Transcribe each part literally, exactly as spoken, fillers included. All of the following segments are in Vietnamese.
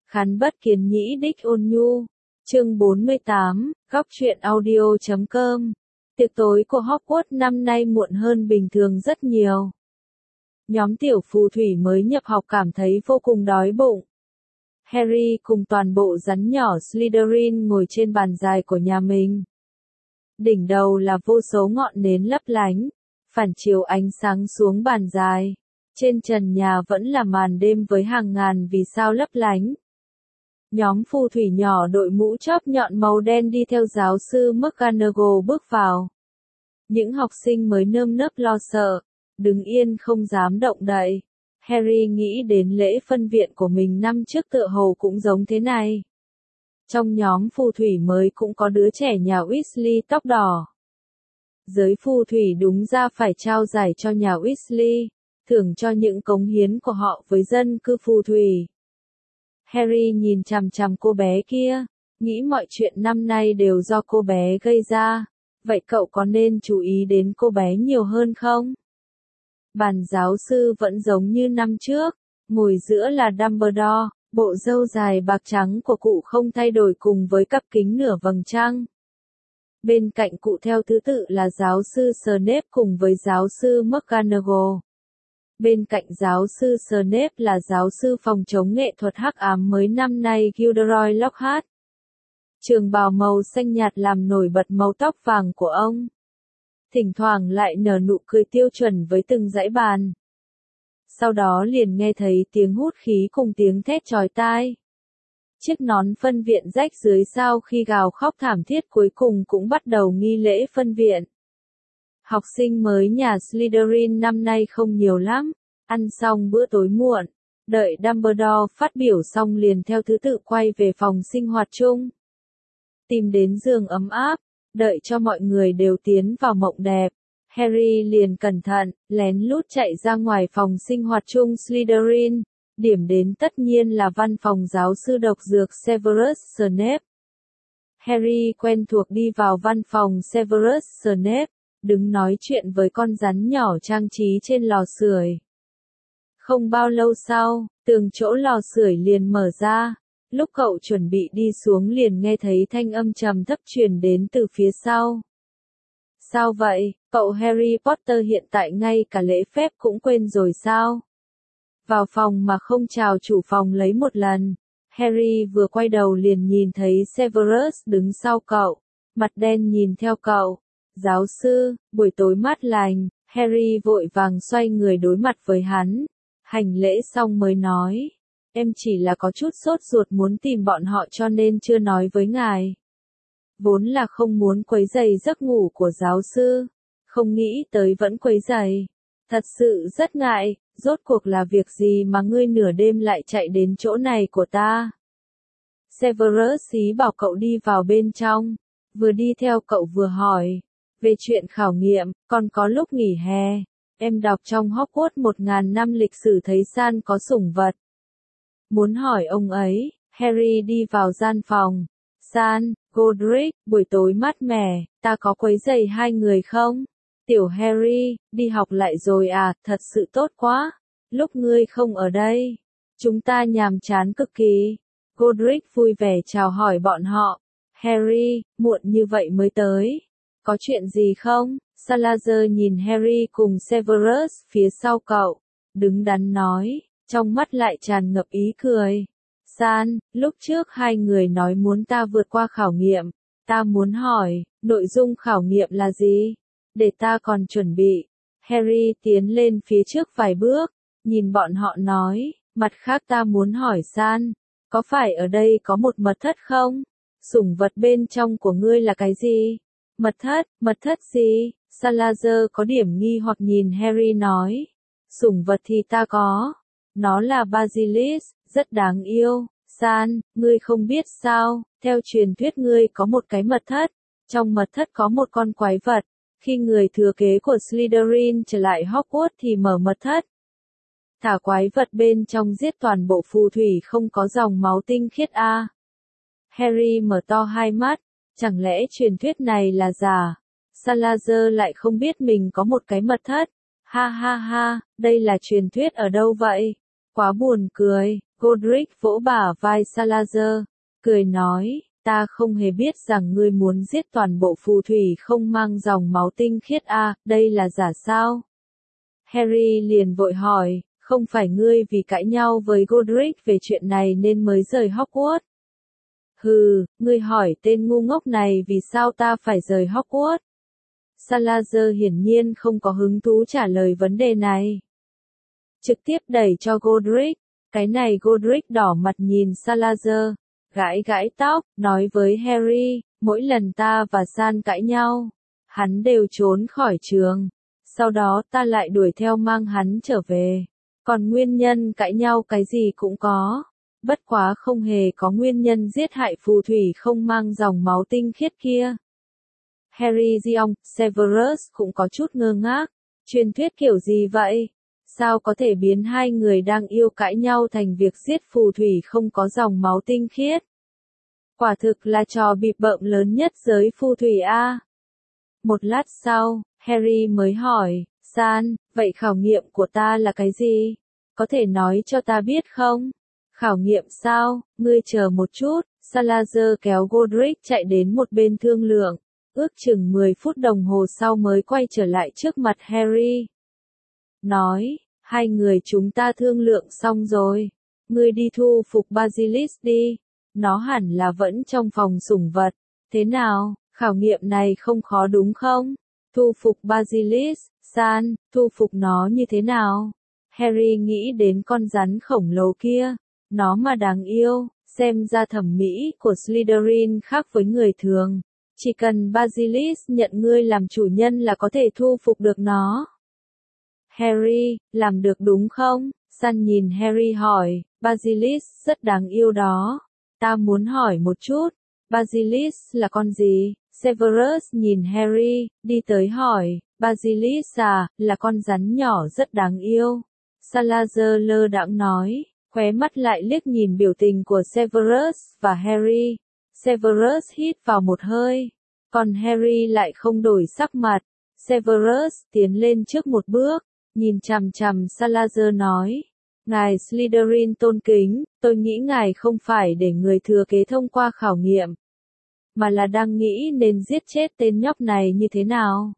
Khán bất kiến nhĩ đích ôn nhu. Chương bốn mươi tám, góc truyện audio chấm com. Tiệc tối của Hogwarts năm nay muộn hơn bình thường rất nhiều. Nhóm tiểu phù thủy mới nhập học cảm thấy vô cùng đói bụng. Harry cùng toàn bộ rắn nhỏ Slytherin ngồi trên bàn dài của nhà mình. Đỉnh đầu là vô số ngọn nến lấp lánh, phản chiếu ánh sáng xuống bàn dài. Trên trần nhà vẫn là màn đêm với hàng ngàn vì sao lấp lánh. Nhóm phù thủy nhỏ đội mũ chóp nhọn màu đen đi theo giáo sư McGonagall bước vào. Những học sinh mới nơm nớp lo sợ, đứng yên không dám động đậy. Harry nghĩ đến lễ phân viện của mình năm trước tựa hồ cũng giống thế này. Trong nhóm phù thủy mới cũng có đứa trẻ nhà Weasley tóc đỏ. Giới phù thủy đúng ra phải trao giải cho nhà Weasley, thưởng cho những cống hiến của họ với dân cư phù thủy. Harry nhìn chằm chằm cô bé kia, nghĩ mọi chuyện năm nay đều do cô bé gây ra, vậy cậu có nên chú ý đến cô bé nhiều hơn không? Bàn giáo sư vẫn giống như năm trước, ngồi giữa là Dumbledore, bộ râu dài bạc trắng của cụ không thay đổi cùng với cặp kính nửa vầng trăng. Bên cạnh cụ theo thứ tự là giáo sư Snape cùng với giáo sư McGonagall. Bên cạnh giáo sư Snape là giáo sư phòng chống nghệ thuật hắc ám mới năm nay Gilderoy Lockhart. Trường bào màu xanh nhạt làm nổi bật màu tóc vàng của ông. Thỉnh thoảng lại nở nụ cười tiêu chuẩn với từng dãy bàn. Sau đó liền nghe thấy tiếng hút khí cùng tiếng thét chói tai. Chiếc nón phân viện rách dưới sau khi gào khóc thảm thiết cuối cùng cũng bắt đầu nghi lễ phân viện. Học sinh mới nhà Slytherin năm nay không nhiều lắm, ăn xong bữa tối muộn, đợi Dumbledore phát biểu xong liền theo thứ tự quay về phòng sinh hoạt chung. Tìm đến giường ấm áp, đợi cho mọi người đều tiến vào mộng đẹp. Harry liền cẩn thận, lén lút chạy ra ngoài phòng sinh hoạt chung Slytherin, điểm đến tất nhiên là văn phòng giáo sư độc dược Severus Snape. Harry quen thuộc đi vào văn phòng Severus Snape, đứng nói chuyện với con rắn nhỏ trang trí trên lò sưởi. Không bao lâu sau, tường chỗ lò sưởi liền mở ra, lúc cậu chuẩn bị đi xuống liền nghe thấy thanh âm trầm thấp truyền đến từ phía sau. Sao vậy, cậu Harry Potter hiện tại ngay cả lễ phép cũng quên rồi sao? Vào phòng mà không chào chủ phòng lấy một lần. Harry vừa quay đầu liền nhìn thấy Severus đứng sau cậu, mặt đen nhìn theo cậu. Giáo sư, buổi tối mát lành. Harry vội vàng xoay người đối mặt với hắn. Hành lễ xong mới nói, em chỉ là có chút sốt ruột muốn tìm bọn họ cho nên chưa nói với ngài. Vốn là không muốn quấy rầy giấc ngủ của giáo sư, không nghĩ tới vẫn quấy rầy. Thật sự rất ngại, rốt cuộc là việc gì mà ngươi nửa đêm lại chạy đến chỗ này của ta. Severus ý bảo cậu đi vào bên trong, vừa đi theo cậu vừa hỏi. Về chuyện khảo nghiệm, còn có lúc nghỉ hè, em đọc trong Hogwarts một ngàn năm lịch sử thấy San có sủng vật. Muốn hỏi ông ấy, Harry đi vào gian phòng. San, Godric, buổi tối mát mẻ, ta có quấy rầy hai người không? Tiểu Harry, đi học lại rồi à, thật sự tốt quá. Lúc ngươi không ở đây, chúng ta nhàm chán cực kỳ. Godric vui vẻ chào hỏi bọn họ. Harry, muộn như vậy mới tới. Có chuyện gì không? Salazar nhìn Harry cùng Severus phía sau cậu, đứng đắn nói, trong mắt lại tràn ngập ý cười. San, lúc trước hai người nói muốn ta vượt qua khảo nghiệm, ta muốn hỏi, nội dung khảo nghiệm là gì? Để ta còn chuẩn bị. Harry tiến lên phía trước vài bước, nhìn bọn họ nói, mặt khác ta muốn hỏi San, có phải ở đây có một mật thất không? Sủng vật bên trong của ngươi là cái gì? Mật thất, mật thất gì? Salazar có điểm nghi hoặc nhìn Harry nói. Sủng vật thì ta có. Nó là Basilisk, rất đáng yêu. San, ngươi không biết sao, theo truyền thuyết ngươi có một cái mật thất. Trong mật thất có một con quái vật. Khi người thừa kế của Slytherin trở lại Hogwarts thì mở mật thất. Thả quái vật bên trong giết toàn bộ phù thủy không có dòng máu tinh khiết a. À. Harry mở to hai mắt. Chẳng lẽ truyền thuyết này là giả? Salazar lại không biết mình có một cái mật thất. Ha ha ha, đây là truyền thuyết ở đâu vậy? Quá buồn cười, Godric vỗ bả vai Salazar, cười nói, ta không hề biết rằng ngươi muốn giết toàn bộ phù thủy không mang dòng máu tinh khiết à, đây là giả sao? Harry liền vội hỏi, không phải ngươi vì cãi nhau với Godric về chuyện này nên mới rời Hogwarts? Hừ, ngươi hỏi tên ngu ngốc này vì sao ta phải rời Hogwarts? Salazar hiển nhiên không có hứng thú trả lời vấn đề này. Trực tiếp đẩy cho Godric. Cái này Godric đỏ mặt nhìn Salazar, gãi gãi tóc, nói với Harry, mỗi lần ta và San cãi nhau, hắn đều trốn khỏi trường. Sau đó ta lại đuổi theo mang hắn trở về. Còn nguyên nhân cãi nhau cái gì cũng có. Bất quá không hề có nguyên nhân giết hại phù thủy không mang dòng máu tinh khiết kia. Harry Giong, Severus cũng có chút ngơ ngác. Truyền thuyết kiểu gì vậy? Sao có thể biến hai người đang yêu cãi nhau thành việc giết phù thủy không có dòng máu tinh khiết? Quả thực là trò bịp bợm lớn nhất giới phù thủy a. Một lát sau, Harry mới hỏi, San, vậy khảo nghiệm của ta là cái gì? Có thể nói cho ta biết không? Khảo nghiệm sao? Ngươi chờ một chút. Salazar kéo Godric chạy đến một bên thương lượng. Ước chừng mười phút đồng hồ sau mới quay trở lại trước mặt Harry. Nói, hai người chúng ta thương lượng xong rồi. Ngươi đi thu phục Basilisk đi. Nó hẳn là vẫn trong phòng sủng vật. Thế nào, khảo nghiệm này không khó đúng không? Thu phục Basilisk, San, thu phục nó như thế nào? Harry nghĩ đến con rắn khổng lồ kia. Nó mà đáng yêu, xem ra thẩm mỹ của Slytherin khác với người thường. Chỉ cần Basilisk nhận ngươi làm chủ nhân là có thể thu phục được nó. Harry, làm được đúng không? San nhìn Harry hỏi, Basilisk rất đáng yêu đó. Ta muốn hỏi một chút, Basilisk là con gì? Severus nhìn Harry, đi tới hỏi, Basilisk à, là con rắn nhỏ rất đáng yêu. Salazar lơ đãng nói, khóe mắt lại liếc nhìn biểu tình của Severus và Harry. Severus hít vào một hơi, còn Harry lại không đổi sắc mặt. Severus tiến lên trước một bước, nhìn chằm chằm Salazar nói, ngài Slytherin tôn kính, tôi nghĩ ngài không phải để người thừa kế thông qua khảo nghiệm, mà là đang nghĩ nên giết chết tên nhóc này như thế nào.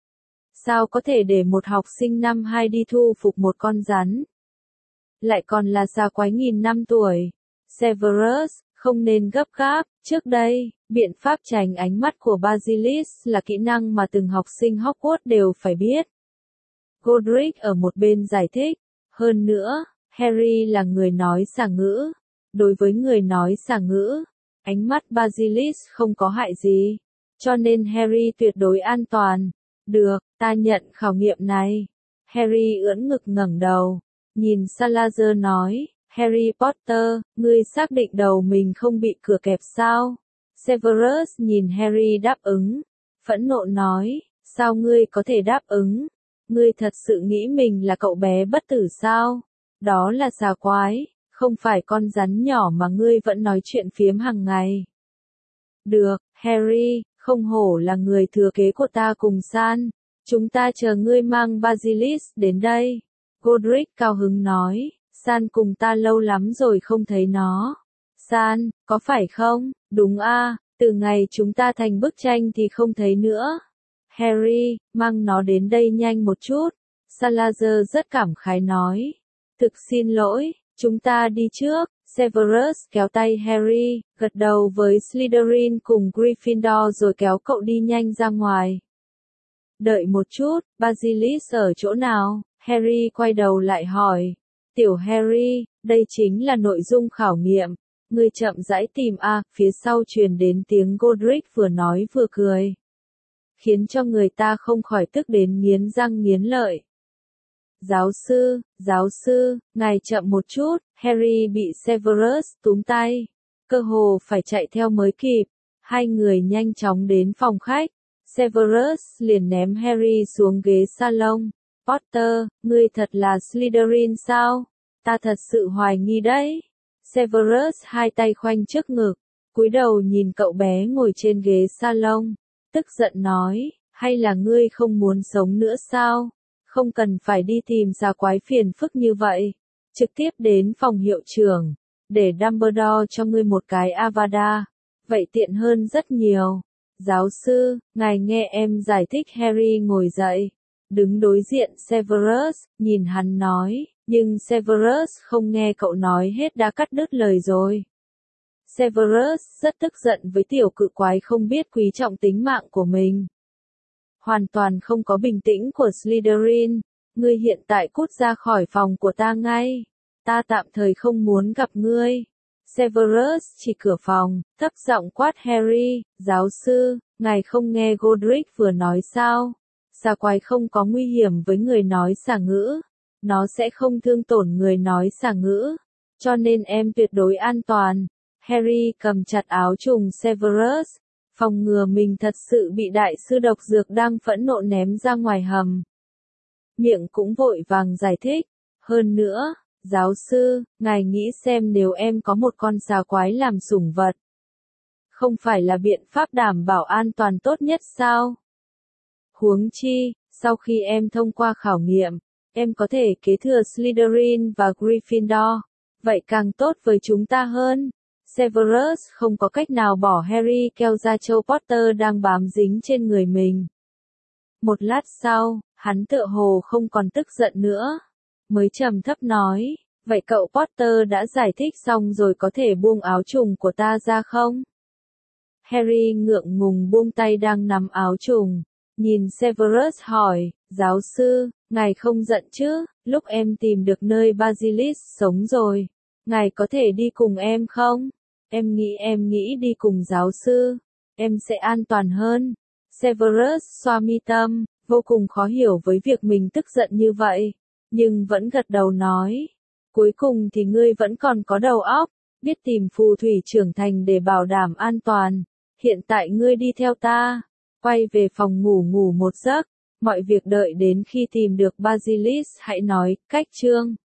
Sao có thể để một học sinh năm hai đi thu phục một con rắn? Lại còn là xà quái nghìn năm tuổi. Severus, không nên gấp gáp, trước đây, biện pháp tránh ánh mắt của Basilisk là kỹ năng mà từng học sinh Hogwarts đều phải biết. Godric ở một bên giải thích, hơn nữa, Harry là người nói xà ngữ. Đối với người nói xà ngữ, ánh mắt Basilisk không có hại gì, cho nên Harry tuyệt đối an toàn. Được, ta nhận khảo nghiệm này. Harry ưỡn ngực ngẩng đầu, nhìn Salazar nói, Harry Potter, ngươi xác định đầu mình không bị cửa kẹp sao? Severus nhìn Harry đáp ứng, phẫn nộ nói, sao ngươi có thể đáp ứng? Ngươi thật sự nghĩ mình là cậu bé bất tử sao? Đó là xà quái, không phải con rắn nhỏ mà ngươi vẫn nói chuyện phiếm hàng ngày. Được, Harry, không hổ là người thừa kế của ta cùng San. Chúng ta chờ ngươi mang Basilisk đến đây. Godric cao hứng nói, San cùng ta lâu lắm rồi không thấy nó. San, có phải không? Đúng a, từ ngày chúng ta thành bức tranh thì không thấy nữa. Harry, mang nó đến đây nhanh một chút. Salazar rất cảm khái nói. Thực xin lỗi, chúng ta đi trước. Severus kéo tay Harry, gật đầu với Slytherin cùng Gryffindor rồi kéo cậu đi nhanh ra ngoài. Đợi một chút, Basilisk ở chỗ nào? Harry quay đầu lại hỏi. Tiểu Harry, đây chính là nội dung khảo nghiệm. Ngươi chậm rãi tìm a, phía sau truyền đến tiếng Godric vừa nói vừa cười. Khiến cho người ta không khỏi tức đến nghiến răng nghiến lợi. Giáo sư, giáo sư, ngài chậm một chút. Harry bị Severus túm tay, cơ hồ phải chạy theo mới kịp. Hai người nhanh chóng đến phòng khách. Severus liền ném Harry xuống ghế salon. Potter, ngươi thật là Slytherin sao? Ta thật sự hoài nghi đấy. Severus hai tay khoanh trước ngực, cúi đầu nhìn cậu bé ngồi trên ghế salon, tức giận nói, hay là ngươi không muốn sống nữa sao? Không cần phải đi tìm xà quái phiền phức như vậy. trực tiếp đến phòng hiệu trưởng, để Dumbledore cho ngươi một cái Avada. Vậy tiện hơn rất nhiều. Giáo sư, ngài nghe em giải thích. Harry ngồi dậy, đứng đối diện Severus, nhìn hắn nói, nhưng Severus không nghe cậu nói hết đã cắt đứt lời rồi. Severus rất tức giận với tiểu cự quái không biết quý trọng tính mạng của mình. Hoàn toàn không có bình tĩnh của Slytherin, ngươi hiện tại cút ra khỏi phòng của ta ngay. Ta tạm thời không muốn gặp ngươi. Severus chỉ cửa phòng, thấp giọng quát Harry, giáo sư, ngài không nghe Godric vừa nói sao? Xà quái không có nguy hiểm với người nói xả ngữ. Nó sẽ không thương tổn người nói xả ngữ. Cho nên em tuyệt đối an toàn. Harry cầm chặt áo trùng Severus, phòng ngừa mình thật sự bị đại sư độc dược đang phẫn nộ ném ra ngoài hầm. Miệng cũng vội vàng giải thích. Hơn nữa, giáo sư, ngài nghĩ xem nếu em có một con xà quái làm sủng vật. Không phải là biện pháp đảm bảo an toàn tốt nhất sao? Huống chi, sau khi em thông qua khảo nghiệm, em có thể kế thừa Slytherin và Gryffindor. Vậy càng tốt với chúng ta hơn. Severus không có cách nào bỏ Harry kéo ra châu Potter đang bám dính trên người mình. Một lát sau, hắn tựa hồ không còn tức giận nữa. Mới trầm thấp nói, vậy cậu Potter đã giải thích xong rồi có thể buông áo trùng của ta ra không? Harry ngượng ngùng buông tay đang nắm áo trùng. Nhìn Severus hỏi, giáo sư, ngài không giận chứ, lúc em tìm được nơi Basilisk sống rồi. Ngài có thể đi cùng em không? Em nghĩ em nghĩ đi cùng giáo sư. Em sẽ an toàn hơn. Severus xoa mi tâm, vô cùng khó hiểu với việc mình tức giận như vậy. Nhưng vẫn gật đầu nói. Cuối cùng thì ngươi vẫn còn có đầu óc, biết tìm phù thủy trưởng thành để bảo đảm an toàn. Hiện tại ngươi đi theo ta. Quay về phòng ngủ ngủ một giấc. Mọi việc đợi đến khi tìm được Basilisk hãy nói, cách chương.